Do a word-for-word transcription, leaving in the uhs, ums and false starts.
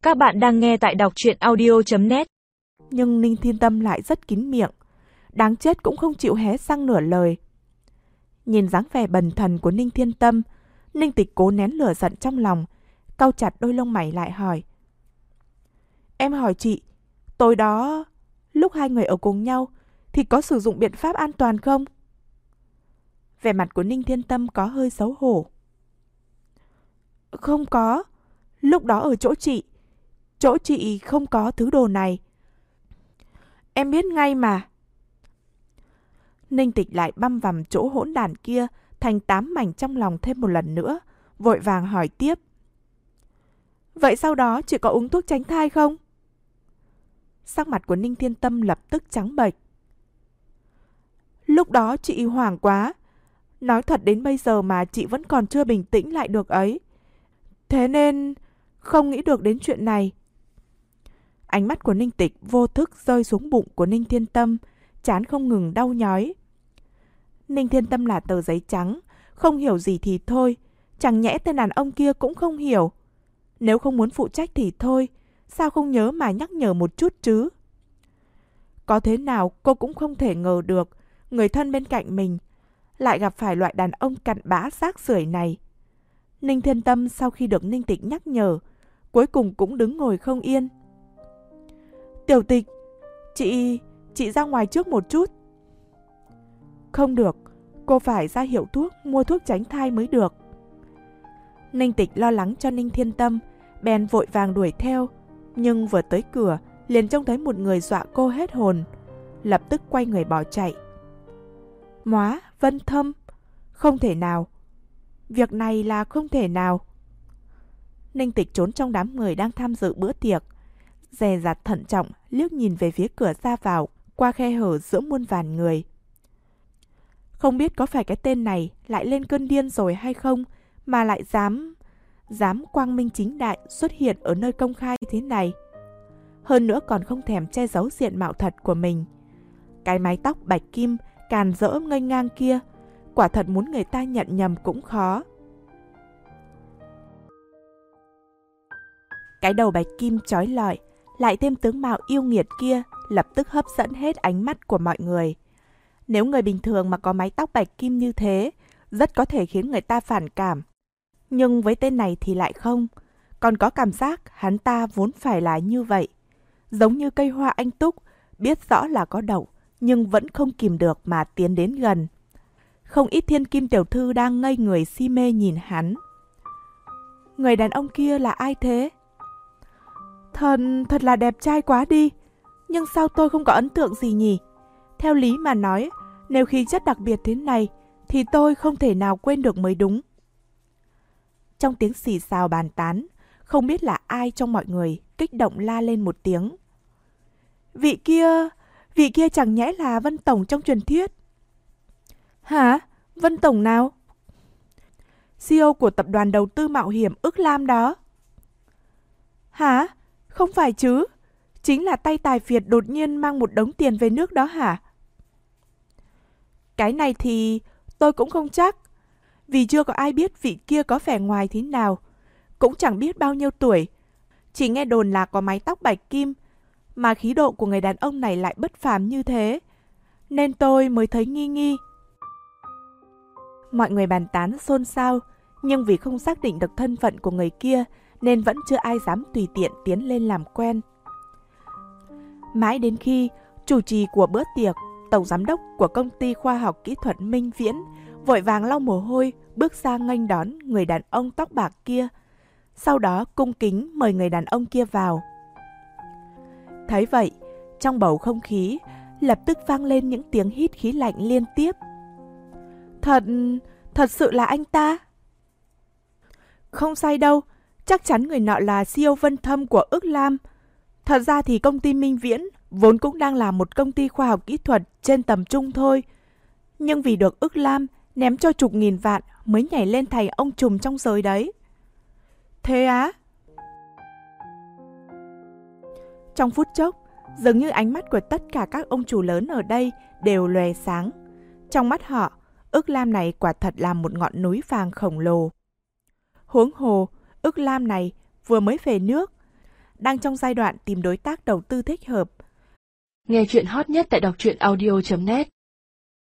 Các bạn đang nghe tại đọc truyện audio chấm net. Nhưng Ninh Thiên Tâm lại rất kín miệng, đáng chết cũng không chịu hé răng nửa lời. Nhìn dáng vẻ bần thần của Ninh Thiên Tâm, Ninh Tịch cố nén lửa giận trong lòng, cau chặt đôi lông mày lại hỏi. Em hỏi chị, tối đó, lúc hai người ở cùng nhau, thì có sử dụng biện pháp an toàn không? Vẻ mặt của Ninh Thiên Tâm có hơi xấu hổ. Không có, lúc đó ở chỗ chị, chỗ chị không có thứ đồ này. Em biết ngay mà. Ninh Tịch lại băm vằm chỗ hỗn đản kia thành tám mảnh trong lòng thêm một lần nữa, vội vàng hỏi tiếp. Vậy sau đó chị có uống thuốc tránh thai không? Sắc mặt của Ninh Thiên Tâm lập tức trắng bệch. Lúc đó chị hoảng quá. Nói thật đến bây giờ mà chị vẫn còn chưa bình tĩnh lại được ấy. Thế nên không nghĩ được đến chuyện này. Ánh mắt của Ninh Tịch vô thức rơi xuống bụng của Ninh Thiên Tâm, trán không ngừng đau nhói. Ninh Thiên Tâm là tờ giấy trắng, không hiểu gì thì thôi, chẳng nhẽ tên đàn ông kia cũng không hiểu. Nếu không muốn phụ trách thì thôi, sao không nhớ mà nhắc nhở một chút chứ? Có thế nào cô cũng không thể ngờ được, người thân bên cạnh mình lại gặp phải loại đàn ông cặn bã rác rưởi này. Ninh Thiên Tâm sau khi được Ninh Tịch nhắc nhở, cuối cùng cũng đứng ngồi không yên. Tiểu Tịch, chị... chị ra ngoài trước một chút. Không được, cô phải ra hiệu thuốc mua thuốc tránh thai mới được. Ninh Tịch lo lắng cho Ninh Thiên Tâm, bèn vội vàng đuổi theo, nhưng vừa tới cửa liền trông thấy một người dọa cô hết hồn, lập tức quay người bỏ chạy. Móa, Vân Thâm, không thể nào, việc này là không thể nào. Ninh Tịch trốn trong đám người đang tham dự bữa tiệc, dè dặt thận trọng liếc nhìn về phía cửa ra vào qua khe hở giữa muôn vàn người. Không biết có phải cái tên này lại lên cơn điên rồi hay không mà lại dám dám quang minh chính đại xuất hiện ở nơi công khai thế này. Hơn nữa còn không thèm che giấu diện mạo thật của mình. Cái mái tóc bạch kim càn rỡ nghênh ngang kia, quả thật muốn người ta nhận nhầm cũng khó. Cái đầu bạch kim chói lọi lại thêm tướng mạo yêu nghiệt kia lập tức hấp dẫn hết ánh mắt của mọi người. Nếu người bình thường mà có mái tóc bạch kim như thế, rất có thể khiến người ta phản cảm. Nhưng với tên này thì lại không, còn có cảm giác hắn ta vốn phải là như vậy. Giống như cây hoa anh túc, biết rõ là có đậu, nhưng vẫn không kìm được mà tiến đến gần. Không ít thiên kim tiểu thư đang ngây người si mê nhìn hắn. Người đàn ông kia là ai thế? Thật, thật là đẹp trai quá đi. Nhưng sao tôi không có ấn tượng gì nhỉ? Theo lý mà nói, nếu khí chất đặc biệt thế này, thì tôi không thể nào quên được mới đúng. Trong tiếng xì xào bàn tán, không biết là ai trong mọi người kích động la lên một tiếng. Vị kia, vị kia chẳng nhẽ là Vân Tổng trong truyền thuyết? Hả? Vân Tổng nào? xê e ô của tập đoàn đầu tư mạo hiểm Ước Lam đó. Hả? Không phải chứ? Chính là tay tài Việt đột nhiên mang một đống tiền về nước đó hả? Cái này thì tôi cũng không chắc, vì chưa có ai biết vị kia có vẻ ngoài thế nào, cũng chẳng biết bao nhiêu tuổi. Chỉ nghe đồn là có mái tóc bạch kim, mà khí độ của người đàn ông này lại bất phàm như thế, nên tôi mới thấy nghi nghi. Mọi người bàn tán xôn xao, nhưng vì không xác định được thân phận của người kia nên vẫn chưa ai dám tùy tiện tiến lên làm quen. Mãi đến khi chủ trì của bữa tiệc, tổng giám đốc của công ty khoa học kỹ thuật Minh Viễn vội vàng lau mồ hôi bước ra nghênh đón người đàn ông tóc bạc kia, sau đó cung kính mời người đàn ông kia vào. Thấy vậy, trong bầu không khí lập tức vang lên những tiếng hít khí lạnh liên tiếp. Thật, thật sự là anh ta? Không sai đâu, chắc chắn người nọ là xê e ô Vân Thâm của Ước Lam. Thật ra thì công ty Minh Viễn vốn cũng đang là một công ty khoa học kỹ thuật trên tầm trung thôi. Nhưng vì được Ước Lam ném cho chục nghìn vạn mới nhảy lên thành ông trùm trong giới đấy. Thế á? Trong phút chốc, dường như ánh mắt của tất cả các ông chủ lớn ở đây đều lòe sáng. Trong mắt họ, Ước Lam này quả thật là một ngọn núi vàng khổng lồ. Huống hồ, Ước Lam này vừa mới về nước, đang trong giai đoạn tìm đối tác đầu tư thích hợp. Nghe chuyện hot nhất tại đọc truyện audio chấm net